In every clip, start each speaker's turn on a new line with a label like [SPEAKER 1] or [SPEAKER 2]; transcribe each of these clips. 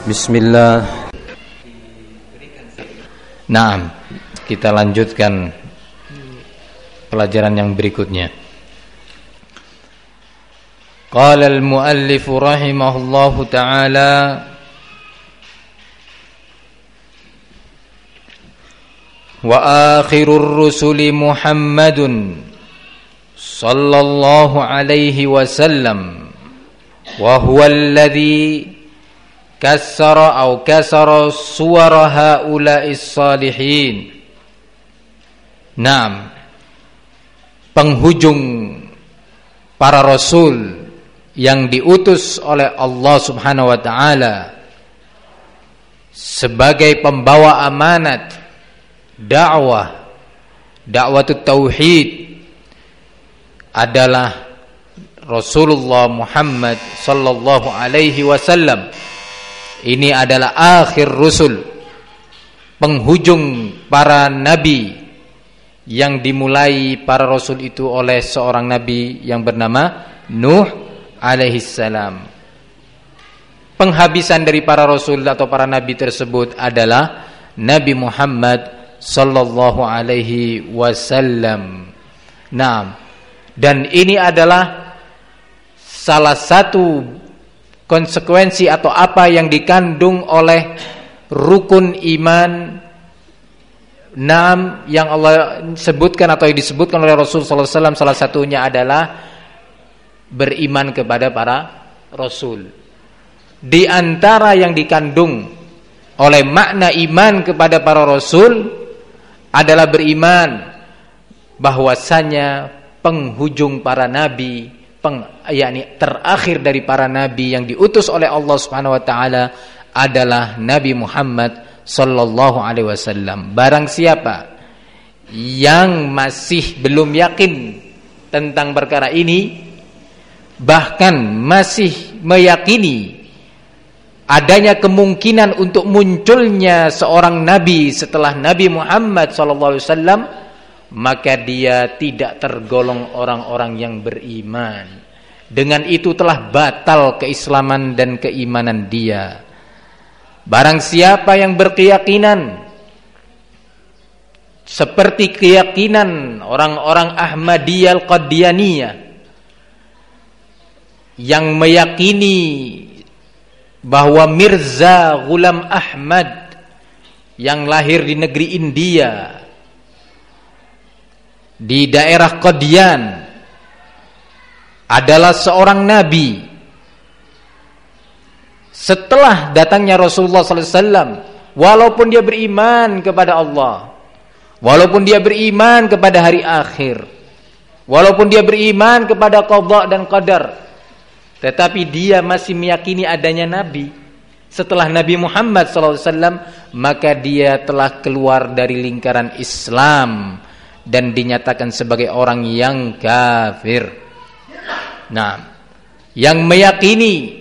[SPEAKER 1] Bismillah. Naam, kita lanjutkan pelajaran yang berikutnya. Qala al-muallif rahimahullahu ta'ala wa akhirur rusuli Muhammadun sallallahu alaihi wasallam wa huwa alladhi kasara suwara haula'is salihin. Naam, penghujung para rasul yang diutus oleh Allah Subhanahu wa taala sebagai pembawa amanat dakwah tauhid adalah Rasulullah Muhammad sallallahu alaihi wasallam. Ini adalah akhir rusul, penghujung para nabi yang dimulai para rasul itu oleh seorang nabi yang bernama Nuh alaihissalam. Penghabisan dari para rasul atau para nabi tersebut adalah Nabi Muhammad sallallahu alaihi wasallam. Nah, dan ini adalah salah satu konsekuensi atau apa yang dikandung oleh rukun iman yang Allah sebutkan atau yang disebutkan oleh Rasul sallallahu alaihi wasallam. Salah satunya adalah beriman kepada para rasul. Di antara yang dikandung oleh makna iman kepada para rasul adalah beriman bahwasanya penghujung para nabi, yakni terakhir dari para nabi yang diutus oleh Allah Subhanahu wa taala adalah Nabi Muhammad sallallahu alaihi wasallam. Barang siapa yang masih belum yakin tentang perkara ini, bahkan masih meyakini adanya kemungkinan untuk munculnya seorang nabi setelah Nabi Muhammad sallallahu alaihi wasallam, maka dia tidak tergolong orang-orang yang beriman. Dengan itu telah batal keislaman dan keimanan dia. Barang siapa yang berkeyakinan seperti keyakinan orang-orang Ahmadiyah Al-Qadianiyah yang meyakini bahwa Mirza Ghulam Ahmad yang lahir di negeri India di daerah Qadian adalah seorang nabi setelah datangnya Rasulullah sallallahu alaihi wasallam, walaupun dia beriman kepada Allah, walaupun dia beriman kepada hari akhir, walaupun dia beriman kepada qada dan qadar, tetapi dia masih meyakini adanya nabi setelah Nabi Muhammad sallallahu alaihi wasallam, maka dia telah keluar dari lingkaran Islam dan dinyatakan sebagai orang yang kafir. Nah, yang meyakini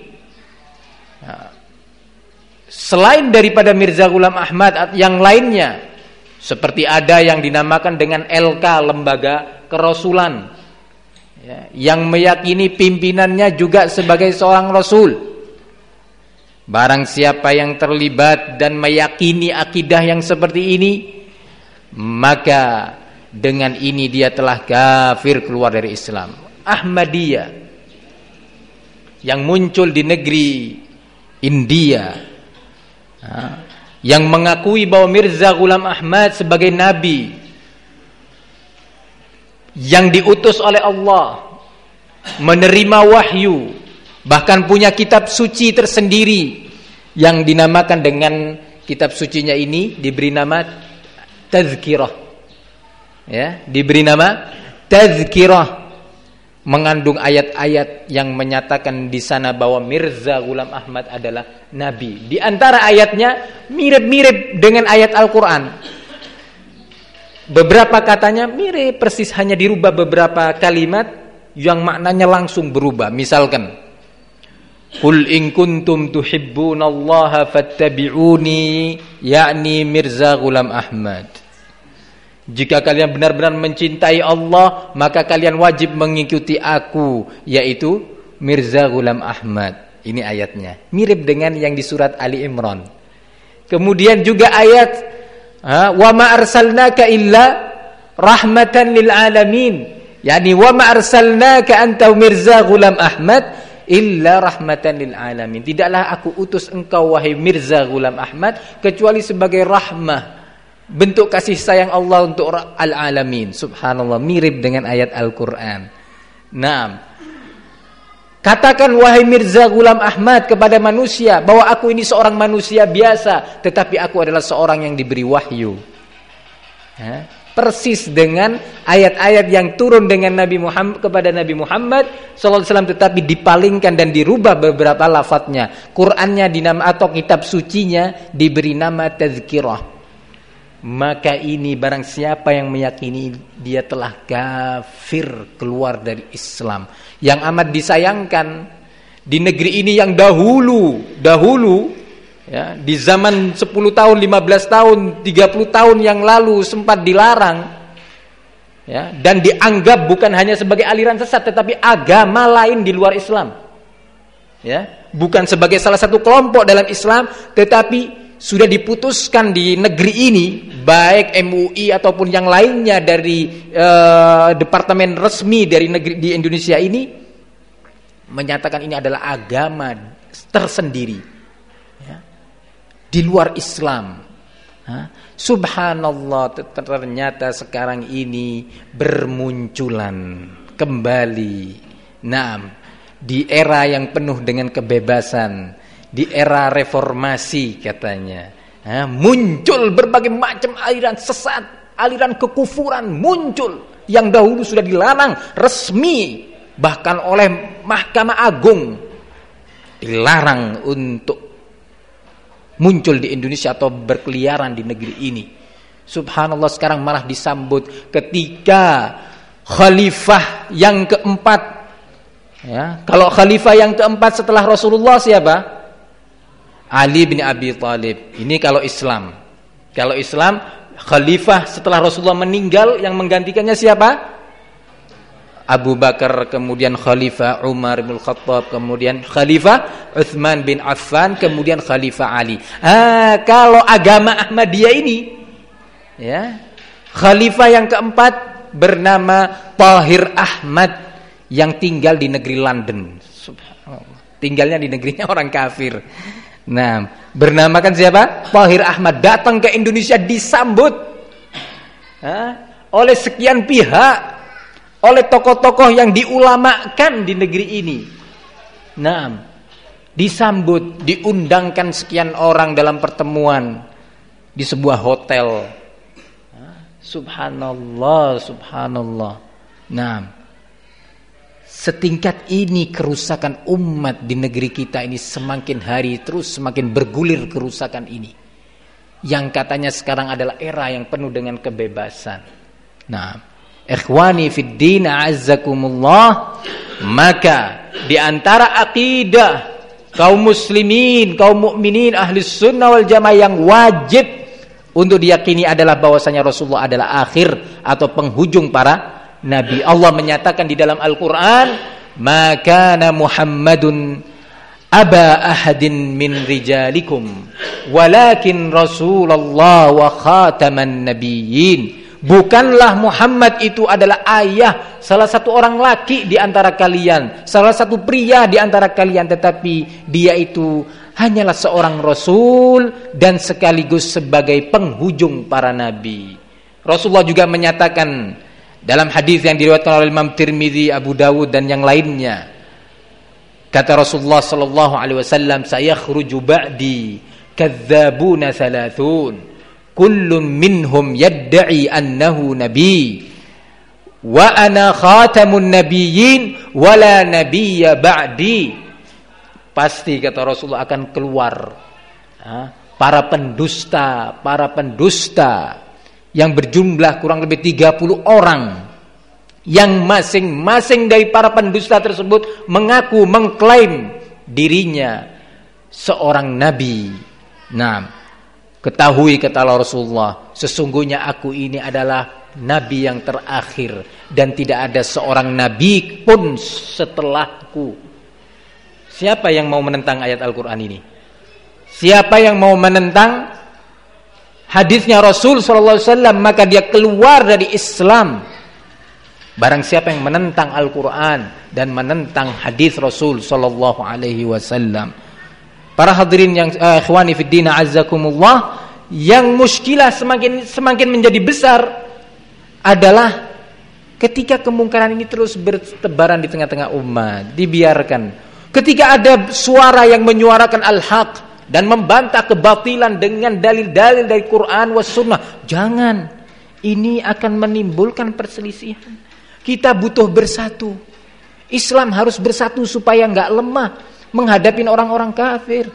[SPEAKER 1] selain daripada Mirza Ghulam Ahmad yang lainnya, seperti ada yang dinamakan dengan LK, lembaga kerasulan, yang meyakini pimpinannya juga sebagai seorang rasul. Barang siapa yang terlibat dan meyakini akidah yang seperti ini, maka dengan ini dia telah kafir, keluar dari Islam. Ahmadiyah yang muncul di negeri India, yang mengakui bahwa Mirza Ghulam Ahmad sebagai nabi yang diutus oleh Allah, menerima wahyu, bahkan punya kitab suci tersendiri yang dinamakan dengan kitab sucinya ini diberi nama Tazkirah, diberi nama Tazkirah, mengandung ayat-ayat yang menyatakan di sana bahwa Mirza Ghulam Ahmad adalah nabi. Di antara ayatnya mirip-mirip dengan ayat Al-Qur'an. Beberapa katanya mirip persis, hanya dirubah beberapa kalimat yang maknanya langsung berubah. Misalkan, "Qul in kuntum tuhibbunallaha fattabi'uni", yakni Mirza Ghulam Ahmad. Jika kalian benar-benar mencintai Allah, maka kalian wajib mengikuti aku, yaitu Mirza Ghulam Ahmad. Ini ayatnya. Mirip dengan yang di surat Ali Imran. Kemudian juga ayat wa ma arsalnaka illa rahmatan lil alamin. Yani wa ma arsalnaka anta Mirza Ghulam Ahmad illa rahmatan lil alamin. Tidaklah aku utus engkau wahai Mirza Ghulam Ahmad kecuali sebagai rahmah, bentuk kasih sayang Allah untuk al-alamin. Subhanallah, mirip dengan ayat Al-Qur'an. Naam. Katakan wahai Mirza Ghulam Ahmad kepada manusia bahwa aku ini seorang manusia biasa, tetapi aku adalah seorang yang diberi wahyu. Persis dengan ayat-ayat yang turun dengan Nabi Muhammad kepada Nabi Muhammad SAW, tetapi dipalingkan dan dirubah beberapa lafadznya. Qur'annya atau kitab sucinya diberi nama tazkirah. Maka ini barang siapa yang meyakini dia telah kafir, keluar dari Islam. Yang amat disayangkan di negeri ini yang dahulu ya, di zaman 10 tahun, 15 tahun, 30 tahun yang lalu sempat dilarang ya, dan dianggap bukan hanya sebagai aliran sesat tetapi agama lain di luar Islam. Ya, bukan sebagai salah satu kelompok dalam Islam, tetapi sudah diputuskan di negeri ini, baik MUI ataupun yang lainnya dari departemen resmi dari negeri di Indonesia ini, menyatakan ini adalah agama tersendiri ya, di luar Islam. Subhanallah, ternyata sekarang ini bermunculan kembali. Di era yang penuh dengan kebebasan, di era reformasi katanya, muncul berbagai macam aliran sesat, aliran kekufuran muncul yang dahulu sudah dilarang resmi, bahkan oleh Mahkamah Agung dilarang untuk muncul di Indonesia atau berkeliaran di negeri ini. Subhanallah, sekarang malah disambut ketika khalifah yang keempat ya. Kalau khalifah yang keempat setelah Rasulullah siapa? Ali bin Abi Thalib. Ini kalau Islam. Kalau Islam, khalifah setelah Rasulullah meninggal yang menggantikannya siapa? Abu Bakar, kemudian khalifah Umar bin Khattab, kemudian khalifah Utsman bin Affan, kemudian khalifah Ali. Kalau agama Ahmadiyah ini ya, khalifah yang keempat bernama Tahir Ahmad yang tinggal di negeri London. Subhanallah. Tinggalnya di negerinya orang kafir. Bernamakan siapa? Tahir Ahmad, datang ke Indonesia disambut oleh sekian pihak, oleh tokoh-tokoh yang diulamakan di negeri ini. Disambut, diundangkan sekian orang dalam pertemuan di sebuah hotel. Subhanallah, subhanallah. Setingkat ini kerusakan umat di negeri kita ini, semakin hari terus semakin bergulir kerusakan ini, yang katanya sekarang adalah era yang penuh dengan kebebasan. Ikhwani fid din a'azzakumullah, maka di antara akidah kaum muslimin, kaum mukminin ahlus sunnah wal jamaah yang wajib untuk diyakini adalah bahwasanya Rasulullah adalah akhir atau penghujung para Nabi. Allah menyatakan di dalam Al-Quran, "Ma kana Muhammadun aba ahadin min rijalikum, walakin Rasulullah wa khataman nabiyyin." Bukanlah Muhammad itu adalah ayah salah satu orang laki di antara kalian, salah satu pria di antara kalian, tetapi dia itu hanyalah seorang Rasul dan sekaligus sebagai penghujung para Nabi. Rasulullah juga menyatakan dalam hadis yang diriwayatkan oleh Imam Tirmidzi, Abu Dawud dan yang lainnya, kata Rasulullah sallallahu alaihi wasallam, "Sayakhruju ba'di kadzdzabuna thalathun, kullun minhum yad'i annahu nabi, wa ana khatamun nabiyyin wa la nabiyya ba'di." Pasti kata Rasulullah akan keluar para pendusta yang berjumlah kurang lebih 30 orang, yang masing-masing dari para pendusta tersebut mengaku, mengklaim dirinya seorang nabi. Ketahui kata Rasulullah, sesungguhnya aku ini adalah nabi yang terakhir dan tidak ada seorang nabi pun setelahku. Siapa yang mau menentang ayat Al-Quran ini? Siapa yang mau menentang hadisnya Rasul sallallahu alaihi wasallam, maka dia keluar dari Islam. Barang siapa yang menentang Al-Quran dan menentang hadis Rasul sallallahu alaihi wasallam. Para hadirin yang ikhwani fid din azzakumullah, yang muskilah semakin menjadi besar adalah ketika kemungkaran ini terus bertebaran di tengah-tengah umat, dibiarkan. Ketika ada suara yang menyuarakan al-haq dan membantah kebatilan dengan dalil-dalil dari Quran was sunnah, jangan. Ini akan menimbulkan perselisihan. Kita butuh bersatu. Islam harus bersatu supaya enggak lemah menghadapi orang-orang kafir.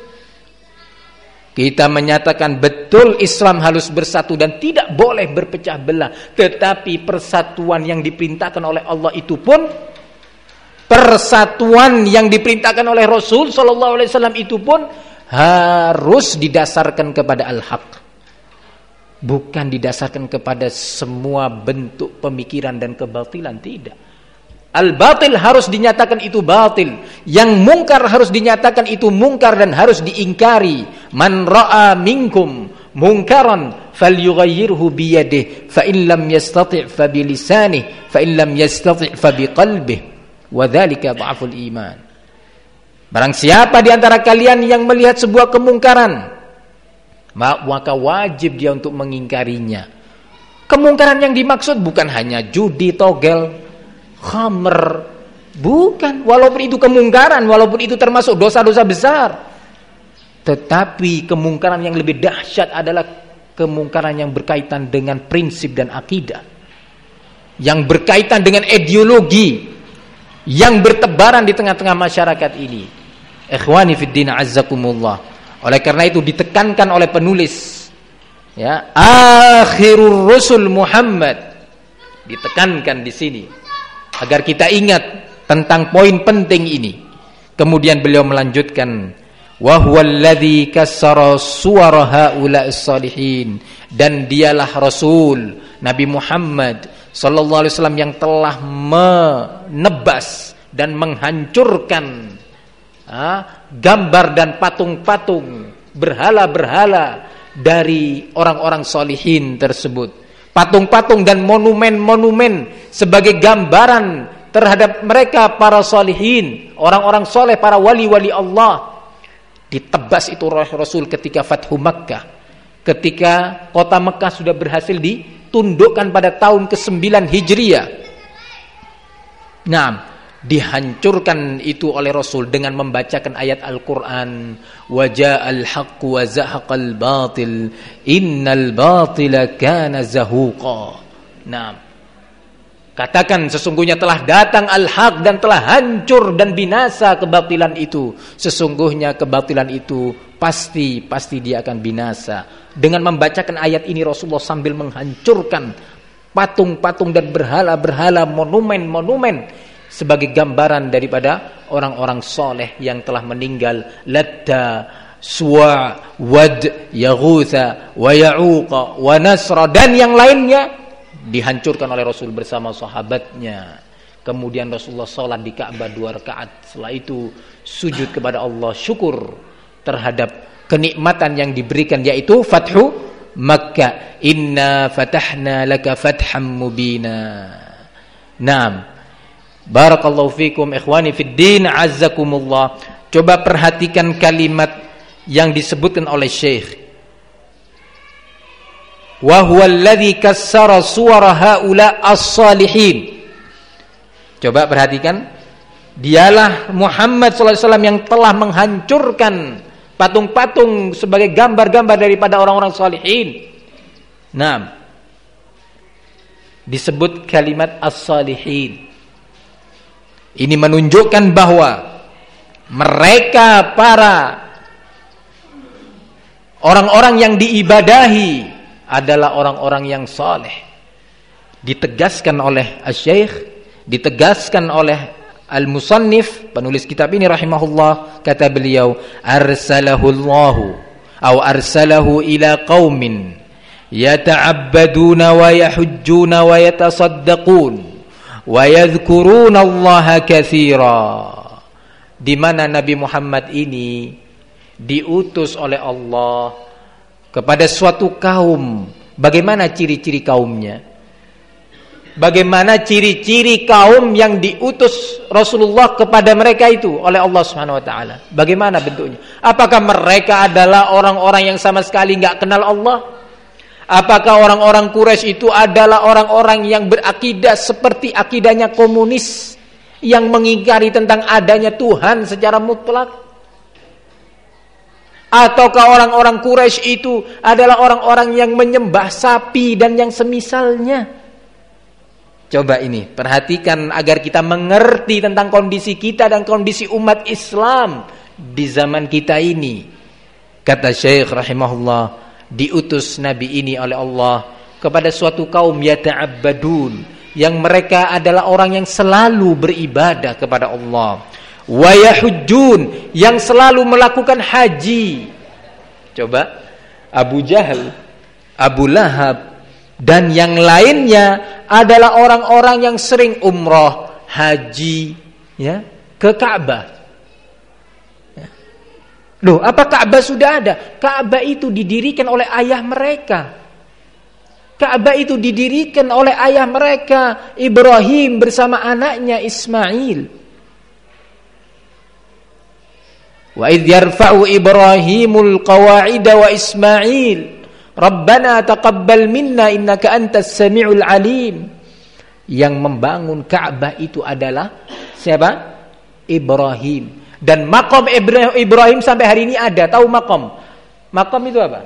[SPEAKER 1] Kita menyatakan betul Islam harus bersatu dan tidak boleh berpecah belah. Tetapi persatuan yang diperintahkan oleh Allah itu pun, persatuan yang diperintahkan oleh Rasul sallallahu alaihi wasallam itu pun harus didasarkan kepada al-haq. Bukan didasarkan kepada semua bentuk pemikiran dan kebatilan, tidak. Al-batil harus dinyatakan itu batil. Yang mungkar harus dinyatakan itu mungkar dan harus diingkari. Man ra'a minkum munkaran falyughayyirhu biyadihi fa in lam yastati' fa bilisanihi fa in lam yastati' fa biqalbihi wa dzalika dha'ful iman. Barang siapa di antara kalian yang melihat sebuah kemungkaran, maka wajib dia untuk mengingkarinya. Kemungkaran yang dimaksud bukan hanya judi, togel, khamr, bukan. Walaupun itu kemungkaran, walaupun itu termasuk dosa-dosa besar, tetapi kemungkaran yang lebih dahsyat adalah kemungkaran yang berkaitan dengan prinsip dan akidah, yang berkaitan dengan ideologi yang bertebaran di tengah-tengah masyarakat ini. Ikhwani fid din azzakumullah. Oleh karena itu ditekankan oleh penulis, ya, akhirur rusul Muhammad, ditekankan di sini agar kita ingat tentang poin penting ini. Kemudian beliau melanjutkan, wa huwallazi kassara suwara haula'is salihin, dan dialah Rasul Nabi Muhammad sallallahu alaihi wasallam yang telah menebas dan menghancurkan gambar dan patung-patung, berhala-berhala dari orang-orang solihin tersebut. Patung-patung dan monumen-monumen sebagai gambaran terhadap mereka para solihin, orang-orang soleh, para wali-wali Allah. Ditebas itu Rasul ketika Fathu Makkah, ketika kota Makkah sudah berhasil ditundukkan pada tahun ke-9 Hijriah. Nah, dihancurkan itu oleh Rasul dengan membacakan ayat Al-Quran, wa ja'al haqqu wa zahaqal batil innal batila kana zahuqa. Nah, katakan sesungguhnya telah datang al-haq dan telah hancur dan binasa kebatilan itu. Sesungguhnya kebatilan itu pasti dia akan binasa. Dengan membacakan ayat ini Rasulullah sambil menghancurkan patung-patung dan berhala-berhala, monumen-monumen sebagai gambaran daripada orang-orang soleh yang telah meninggal. Latta, Suwa', Wad, Yaghutha, wa Ya'uqa, wa Nasra, dan yang lainnya dihancurkan oleh Rasul bersama sahabatnya. Kemudian Rasulullah sholat di Ka'bah 2 rakaat. Setelah itu sujud kepada Allah, syukur terhadap kenikmatan yang diberikan, yaitu Fathu Makkah. Inna fatahna laka fatham mubina. Naam. Barakallahu fikum ikhwani fid din azzakumullah. Coba perhatikan kalimat yang disebutkan oleh Syekh. Wa huwa alladhi kassara suwara haula as-salihin. Coba perhatikan, dialah Muhammad sallallahu alaihi wasallam yang telah menghancurkan patung-patung sebagai gambar-gambar daripada orang-orang salihin. Nah, disebut kalimat as-salihin. Ini menunjukkan bahwa mereka para orang-orang yang diibadahi adalah orang-orang yang saleh. Ditegaskan oleh Asy-Syaikh, ditegaskan oleh Al-Musannif, penulis kitab ini rahimahullah, kata beliau, arsalahu ila qaumin yata'abbaduna wa yahujjuna wa yatasaddaqun wa yadhkuruna Allah katsira. di mana Nabi Muhammad ini diutus oleh Allah kepada suatu kaum. Bagaimana ciri-ciri kaumnya? Bagaimana ciri-ciri kaum yang diutus Rasulullah kepada mereka itu oleh Allah Subhanahu wa taala? Bagaimana bentuknya? Apakah mereka adalah orang-orang yang sama sekali enggak kenal Allah? Apakah orang-orang Quraisy itu adalah orang-orang yang berakidah seperti akidahnya komunis yang mengingkari tentang adanya Tuhan secara mutlak? Ataukah orang-orang Quraisy itu adalah orang-orang yang menyembah sapi dan yang semisalnya? Coba ini, perhatikan agar kita mengerti tentang kondisi kita dan kondisi umat Islam di zaman kita ini. Kata Syekh rahimahullah, diutus Nabi ini oleh Allah kepada suatu kaum yata'abbadun, yang mereka adalah orang yang selalu beribadah kepada Allah. Wa yahujjun, yang selalu melakukan haji. Coba Abu Jahal, Abu Lahab dan yang lainnya adalah orang-orang yang sering umrah, haji, ya, ke Ka'bah. Loh, apa Ka'bah sudah ada? Ka'bah itu didirikan oleh ayah mereka. Ka'bah itu didirikan oleh ayah mereka, Ibrahim bersama anaknya Ismail. Wa idh yarfa'u Ibrahimul qawa'ida wa Ismail Rabbana taqabbal minna innaka antas sami'ul alim. Yang membangun Ka'bah itu adalah siapa? Ibrahim. Dan maqam Ibrahim sampai hari ini ada. Tahu maqam? Maqam itu apa?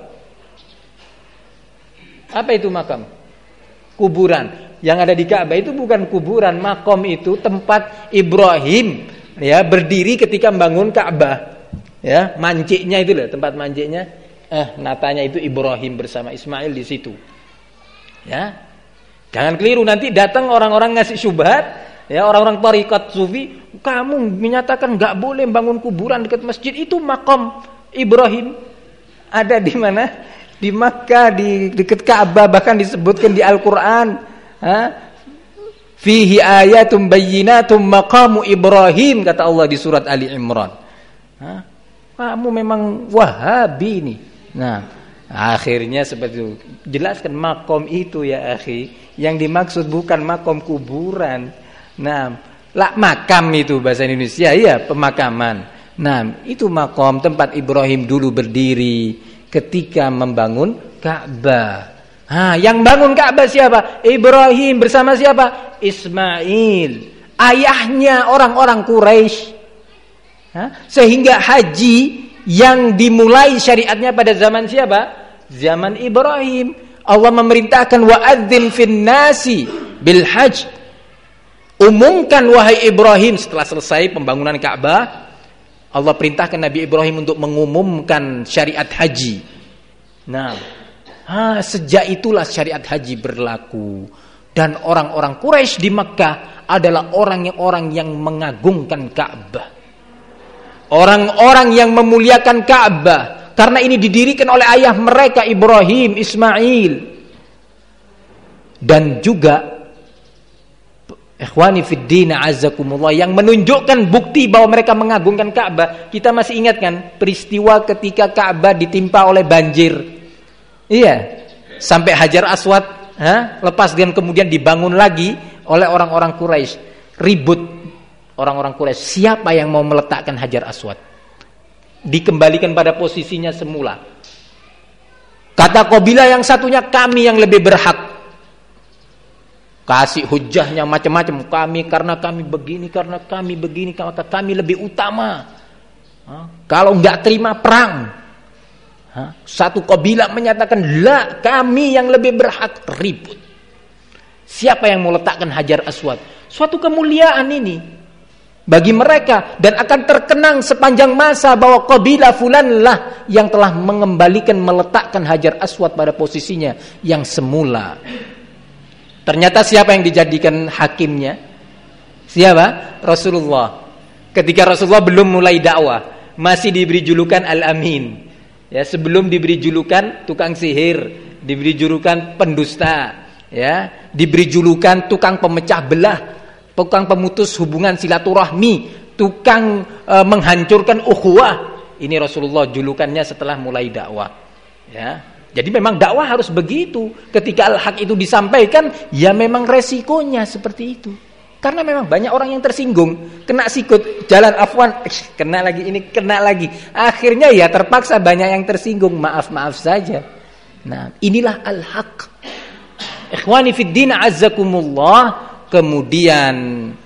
[SPEAKER 1] Apa itu maqam? Kuburan. Yang ada di Ka'bah itu bukan kuburan. Maqam itu tempat Ibrahim, ya, berdiri ketika membangun Ka'bah. Ya, manciknya itu loh, tempat manciknya. Natanya itu Ibrahim bersama Ismail di situ. Ya. Jangan keliru, nanti datang orang-orang ngasih syubhat, ya, orang-orang tarikat sufi, kamu menyatakan enggak boleh bangun kuburan dekat masjid. Itu maqam Ibrahim. Ada di mana? Di Makkah, di dekat Ka'bah, bahkan disebutkan di Al-Qur'an, fihi ayatum bayyinatum maqamu Ibrahim, kata Allah di surat Ali Imran. Kamu memang Wahabi ini. Nah, akhirnya seperti itu. Jelaskan makom itu ya akhi, yang dimaksud bukan makom kuburan. Nah, makam itu bahasa Indonesia, ya, pemakaman. Nah, itu makom tempat Ibrahim dulu berdiri ketika membangun Ka'bah. Yang bangun Ka'bah siapa? Ibrahim bersama siapa? Ismail, ayahnya orang-orang Quraisy. Sehingga haji yang dimulai syariatnya pada zaman siapa? Zaman Ibrahim. Allah memerintahkan wa'adzin fin nasi bil hajj. Umumkan wahai Ibrahim, setelah selesai pembangunan Ka'bah, Allah perintahkan Nabi Ibrahim untuk mengumumkan syariat haji. Nah, sejak itulah syariat haji berlaku. Dan orang-orang Quraisy di Mekkah adalah orang-orang yang mengagungkan Ka'bah. Orang-orang yang memuliakan Ka'bah, karena ini didirikan oleh ayah mereka Ibrahim, Ismail. Dan juga ikhwani fid din azzakumullah, yang menunjukkan bukti bahwa mereka mengagungkan Ka'bah. Kita masih ingat kan peristiwa ketika Ka'bah ditimpa oleh banjir? Iya, sampai Hajar Aswad lepas dan kemudian dibangun lagi oleh orang-orang Quraisy. Ribut orang-orang Quraisy, siapa yang mau meletakkan Hajar Aswad? Dikembalikan pada posisinya semula. Kata kabilah yang satunya, kami yang lebih berhak. Kasih hujahnya macam-macam, kami karena kami begini, karena kami begini, maka kami lebih utama. Kalau enggak terima perang. Satu kabilah menyatakan, la, kami yang lebih berhak. Ribut. Siapa yang mau letakkan Hajar Aswad? Suatu kemuliaan ini bagi mereka, dan akan terkenang sepanjang masa bahwa kabilah fulanlah yang telah mengembalikan, meletakkan Hajar Aswad pada posisinya yang semula. Ternyata siapa yang dijadikan hakimnya? Siapa? Rasulullah. Ketika Rasulullah belum mulai dakwah, masih diberi julukan Al-Amin. Ya, sebelum diberi julukan tukang sihir, diberi julukan pendusta, ya, diberi julukan tukang pemecah belah, tukang pemutus hubungan silaturahmi. tukang menghancurkan ukhuwah. Ini Rasulullah julukannya setelah mulai dakwah. Ya. Jadi memang dakwah harus begitu. Ketika al-haq itu disampaikan, ya memang resikonya seperti itu. Karena memang banyak orang yang tersinggung, kena sikut, jalan afwan, kena lagi ini, kena lagi. Akhirnya ya terpaksa banyak yang tersinggung, maaf-maaf saja. Nah, inilah al-haq. Ikhwani fid din azzakumullah. Kemudian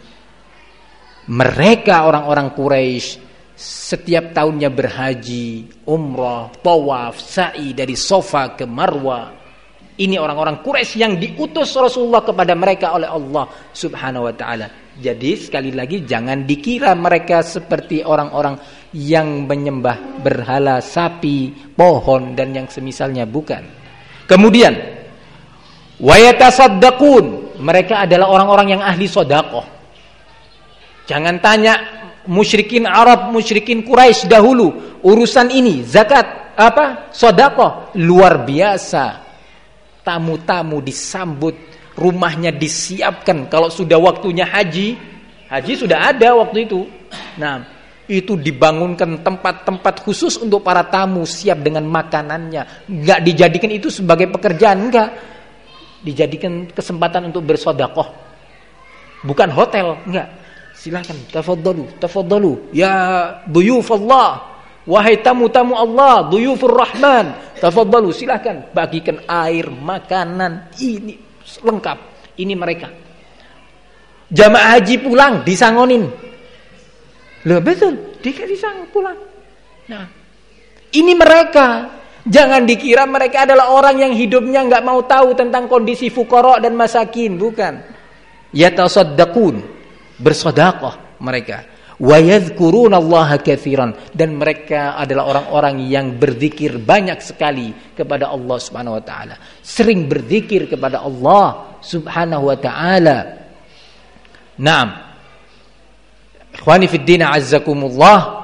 [SPEAKER 1] mereka orang-orang Quraisy setiap tahunnya berhaji, umrah, tawaf, sa'i dari Safa ke Marwa. Ini orang-orang Quraisy yang diutus Rasulullah kepada mereka oleh Allah Subhanahu wa taala. Jadi sekali lagi jangan dikira mereka seperti orang-orang yang menyembah berhala, sapi, pohon dan yang semisalnya, bukan. Kemudian wa yatasaddaqun, mereka adalah orang-orang yang ahli sedekah. Jangan tanya musyrikin Arab, musyrikin Quraisy dahulu, urusan ini zakat sedekah luar biasa. Tamu-tamu disambut, rumahnya disiapkan. Kalau sudah waktunya haji sudah ada waktu itu. Nah, itu dibangunkan tempat-tempat khusus untuk para tamu, siap dengan makanannya. Enggak dijadikan itu sebagai pekerjaan, enggak. Dijadikan kesempatan untuk bersedekah. Bukan hotel, enggak. Silakan, tafadhalu ya duyuf Allah, wahai tamu-tamu Allah, duyufur Rahman, tafadhalu, silakan bagikan air, makanan, ini lengkap. Ini mereka. Jamaah haji pulang disangonin. Loh betul, disang pulang. Nah, ini mereka. Jangan dikira mereka adalah orang yang hidupnya enggak mau tahu tentang kondisi fuqara dan masakin, bukan. Yatasaddaqun, bersedekah mereka, wa yadhkurunallaha katsiran, dan mereka adalah orang-orang yang berzikir banyak sekali kepada Allah Subhanahu wa taala, sering berzikir kepada Allah Subhanahu wa taala. Naam. Ikhwani fid din azzakumullah,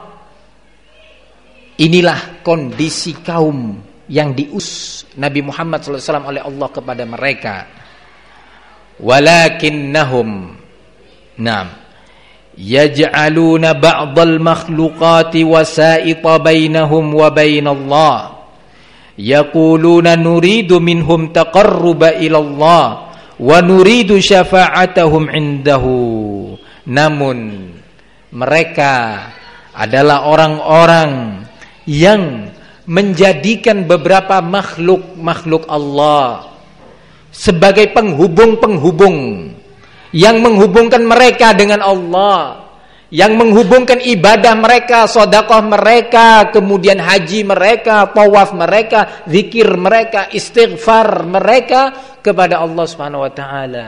[SPEAKER 1] inilah kondisi kaum yang diutus Nabi Muhammad SAW oleh Allah kepada mereka. Walakinnahum yaj'aluna ba'dal makhluqati wasa'ita bainahum wa bainallah, yaquluna nuridu minhum taqarruba ila Allah wa nuridu syafa'atahum indahu. Namun mereka adalah orang-orang yang menjadikan beberapa makhluk Allah sebagai penghubung-penghubung yang menghubungkan mereka dengan Allah, yang menghubungkan ibadah mereka, sedekah mereka, kemudian haji mereka, tawaf mereka, zikir mereka, istighfar mereka kepada Allah Subhanahu wa taala.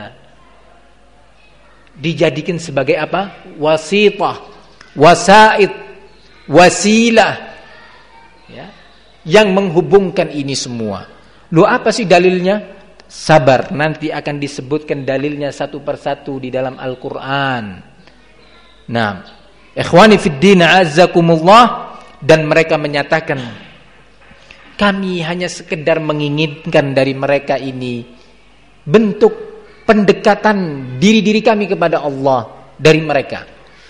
[SPEAKER 1] Dijadikan sebagai apa? Wasithah, wasaid, wasilah, ya, yang menghubungkan ini semua. Loh, apa sih dalilnya? Sabar, nanti akan disebutkan dalilnya satu persatu di dalam Al-Quran. Nah, ikhwani fid din azzakumullah, dan mereka menyatakan, kami hanya sekedar menginginkan dari mereka ini bentuk pendekatan diri-diri kami kepada Allah dari mereka,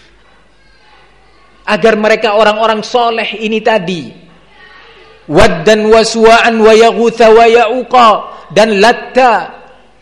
[SPEAKER 1] agar mereka orang-orang soleh ini tadi, waddan wa suwa'an wa yaghutha wa ya'uqa dan Latta,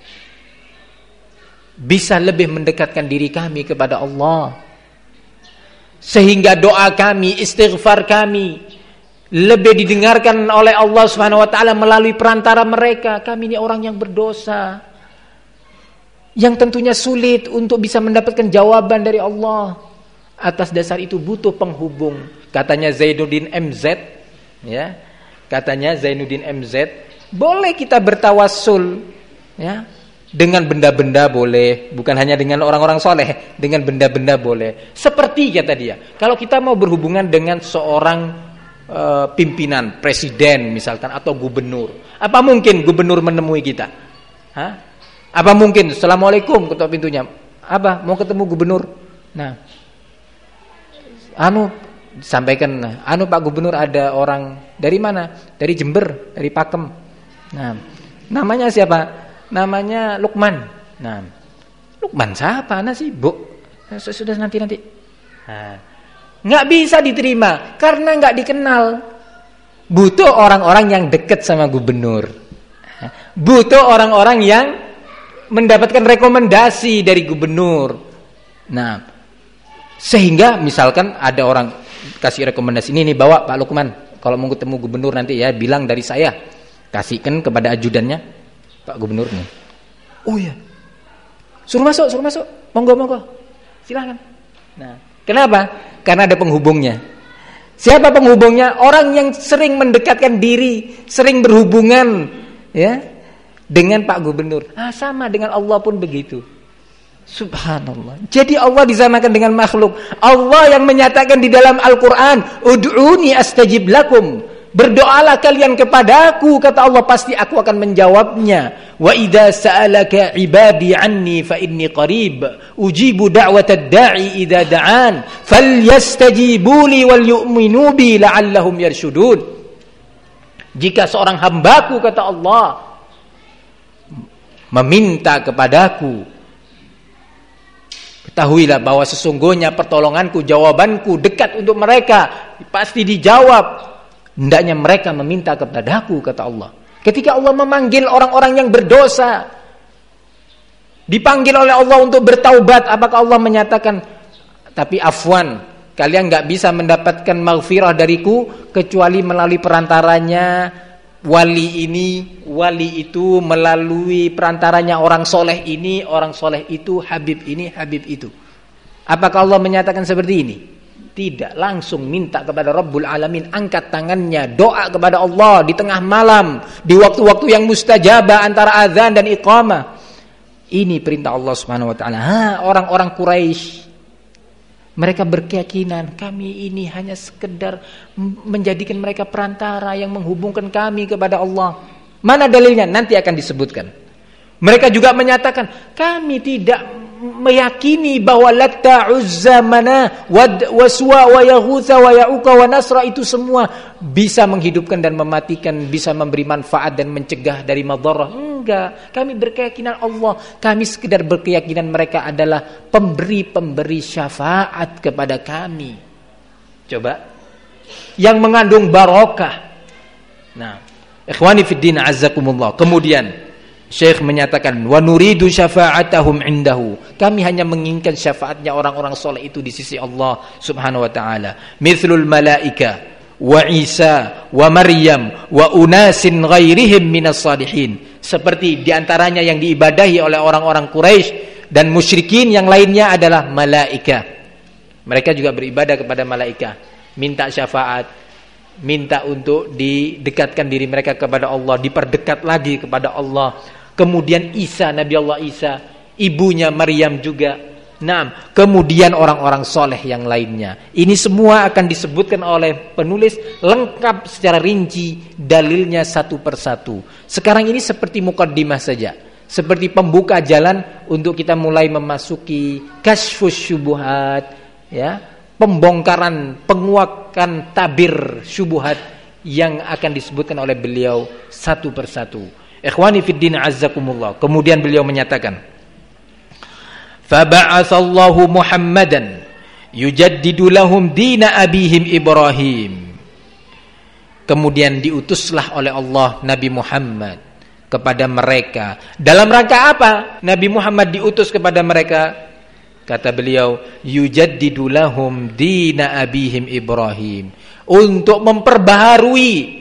[SPEAKER 1] bisa lebih mendekatkan diri kami kepada Allah, sehingga doa kami, istighfar kami lebih didengarkan oleh Allah Subhanahu wa taala melalui perantara mereka. Kami ini orang yang berdosa, yang tentunya sulit untuk bisa mendapatkan jawaban dari Allah. Atas dasar itu butuh penghubung. Katanya Zainuddin MZ, ya, katanya Zainuddin MZ, boleh kita bertawassul, ya, dengan benda-benda boleh, bukan hanya dengan orang-orang soleh, dengan benda-benda boleh. Seperti kata dia, kalau kita mau berhubungan dengan seorang pimpinan, presiden misalkan, atau gubernur, apa mungkin gubernur menemui kita? Hah? Apa mungkin? Assalamualaikum, ketuk pintunya. Apa? Mau ketemu gubernur? Nah, sampaikan, Pak Gubernur, ada orang dari mana? Dari Jember, dari Pakem. Nah, namanya siapa? Namanya Lukman. Nah, Lukman siapa? Nah, sibuk. Sudah nanti. Nggak bisa diterima karena nggak dikenal. Butuh orang-orang yang dekat sama gubernur. Butuh orang-orang yang mendapatkan rekomendasi dari gubernur. Nah, sehingga misalkan ada orang kasih rekomendasi ini bawa Pak Lukman, kalau mau ketemu gubernur nanti ya bilang dari saya. Kasihkan kepada ajudannya, Pak Gubernur nih. Oh iya. Suruh masuk. Monggo. Silakan. Nah, kenapa? Karena ada penghubungnya. Siapa penghubungnya? Orang yang sering mendekatkan diri, sering berhubungan ya dengan Pak Gubernur. Sama dengan Allah pun begitu. Subhanallah. Jadi Allah disamakan dengan makhluk. Allah yang menyatakan di dalam Al-Qur'an, "Ud'uni astajib lakum." Berdoalah kalian kepadaku, kata Allah, pasti aku akan menjawabnya. Wa idza sa'alaka 'ibadi 'anni fa inni qarib ujibu da'watad da'i idza da'an falyastajibu li wal yu'minu bi la'allahum yarshudun. Jika seorang hambaku, kata Allah, meminta kepadaku, ketahuilah bahwa sesungguhnya pertolonganku, jawabanku dekat untuk mereka, pasti dijawab. Hendaknya mereka meminta kepadaku, kata Allah. Ketika Allah memanggil orang-orang yang berdosa, dipanggil oleh Allah untuk bertaubat, apakah Allah menyatakan, tapi afwan, kalian gak bisa mendapatkan maghfirah dariku kecuali melalui perantaranya wali ini, wali itu, melalui perantaranya orang soleh ini, orang soleh itu, habib ini, habib itu. Apakah Allah menyatakan seperti ini? Tidak, langsung minta kepada Rabbul Alamin, angkat tangannya, doa kepada Allah di tengah malam, di waktu-waktu yang mustajabah antara azan dan iqamah. Ini perintah Allah Subhanahu wa taala. Orang-orang Quraisy, mereka berkeyakinan kami ini hanya sekedar menjadikan mereka perantara yang menghubungkan kami kepada Allah. Mana dalilnya? Nanti akan disebutkan. Mereka juga menyatakan kami tidak meyakini bahwa Latta, Uzza, Manah, Waswa, wa Yaghutsa, wa Ya'uqa, wa Nasra itu semua bisa menghidupkan dan mematikan, bisa memberi manfaat dan mencegah dari madarah. Enggak, kami berkeyakinan Allah. Kami sekedar berkeyakinan mereka adalah pemberi-pemberi syafaat kepada kami. Coba, yang mengandung barokah. Nah, ikhwani fiddin azzakumullah. Kemudian Syekh menyatakan, wa nuridu syafa'atahum indahu. Kami hanya menginginkan syafaatnya orang-orang soleh itu di sisi Allah Subhanahu wa taala. Mithlul malaika wa Isa wa Maryam wa unasin ghairihim minas salihin. Seperti diantaranya yang diibadahi oleh orang-orang Quraisy dan musyrikin yang lainnya adalah malaika. Mereka juga beribadah kepada malaika, minta syafaat, minta untuk didekatkan diri mereka kepada Allah, diperdekat lagi kepada Allah. Kemudian Isa, Nabi Allah Isa, ibunya Maryam juga. Nah, kemudian orang-orang soleh yang lainnya. Ini semua akan disebutkan oleh penulis lengkap secara rinci, dalilnya satu persatu. Sekarang ini seperti mukaddimah saja, seperti pembuka jalan untuk kita mulai memasuki kasyfus syubuhat, ya, pembongkaran, penguakan tabir syubuhat yang akan disebutkan oleh beliau satu persatu. Ikhwani fiddin azzakumullah. Kemudian beliau menyatakan, faba'atsallahu Muhammadan yujaddidu lahum dina abihim Ibrahim. Kemudian diutuslah oleh Allah Nabi Muhammad kepada mereka. Dalam rangka apa Nabi Muhammad diutus kepada mereka? Kata beliau, yujaddidu lahum dina abihim Ibrahim, untuk memperbaharui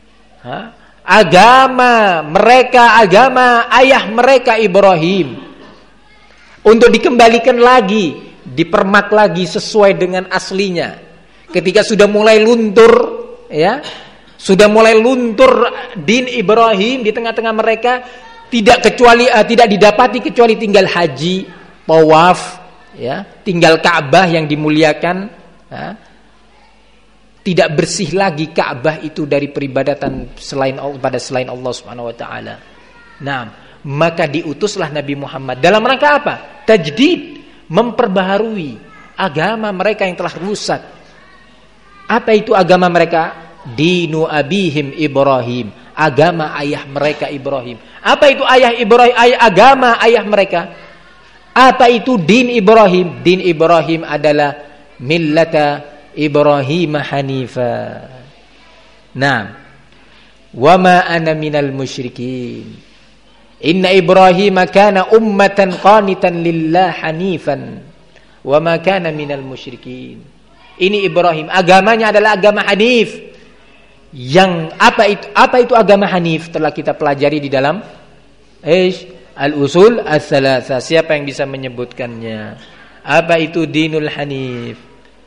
[SPEAKER 1] agama mereka, agama ayah mereka Ibrahim, untuk dikembalikan lagi, dipermak lagi sesuai dengan aslinya. Ketika sudah mulai luntur, ya, sudah mulai luntur din Ibrahim di tengah-tengah mereka, tidak didapati kecuali tinggal haji, tawaf, ya, tinggal Ka'bah yang dimuliakan, ya. Tidak bersih lagi Ka'bah itu dari peribadatan selain Allah Subhanahu wa taala. Nah, maka diutuslah Nabi Muhammad dalam rangka apa? Tajdid, memperbaharui agama mereka yang telah rusak. Apa itu agama mereka? Dinu abihim Ibrahim, agama ayah mereka Ibrahim. Apa itu ayah Ibrahim? Agama ayah mereka. Apa itu din Ibrahim? Din Ibrahim adalah millata Ibrahim hanifa. Naam. Wa ma ana minal musyrikin. Inna Ibrahim kana ummatan qanitan lillah hanifan wa ma kana minal musyrikin. Ini Ibrahim, agamanya adalah agama hanif. Yang apa itu agama hanif? Telah kita pelajari di dalam al-usul as-salasa. Siapa yang bisa menyebutkannya? Apa itu dinul hanif?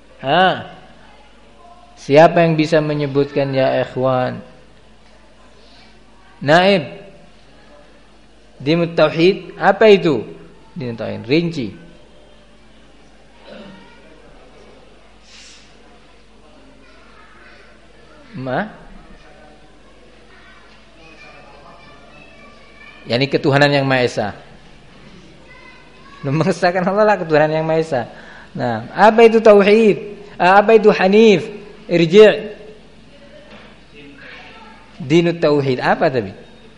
[SPEAKER 1] Siapa yang bisa menyebutkan ya ikhwan? Naib. Dinut tauhid, apa itu? Dinut tauhid, rinci. Yani ketuhanan yang Maha Esa. Mengesahkan Allah lah ketuhanan yang Maha Esa. Nah, apa itu tauhid? Apa itu hanif? Irji'. Dinut tauhid apa tadi?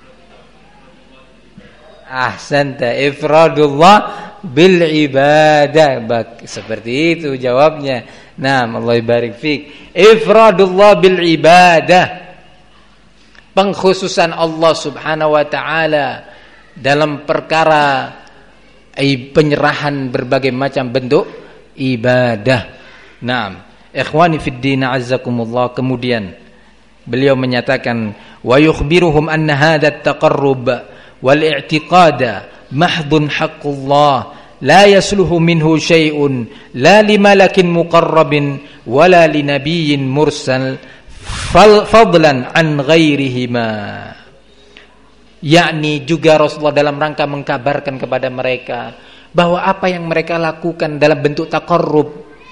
[SPEAKER 1] Ahsanta, ifradullah bil ibadah. Seperti itu jawabnya. Nah, Allah barik fik. Ifradullah bil ibadah. Pengkhususan Allah Subhanahu wa taala dalam perkara penyerahan berbagai macam bentuk ibadah. Naam, ikhwani fid din azzakumullah. Kemudian beliau menyatakan wa yukhbiruhum anna hadha at-taqarrub wal i'tiqada mahdhun haqqullah la yasluhu minhu syai'un la limalakin muqarrabin wala linabiyyin mursal fadlan an ghairihima. Yakni juga Rasulullah dalam rangka mengkabarkan kepada mereka bahwa apa yang mereka lakukan dalam bentuk taqarrub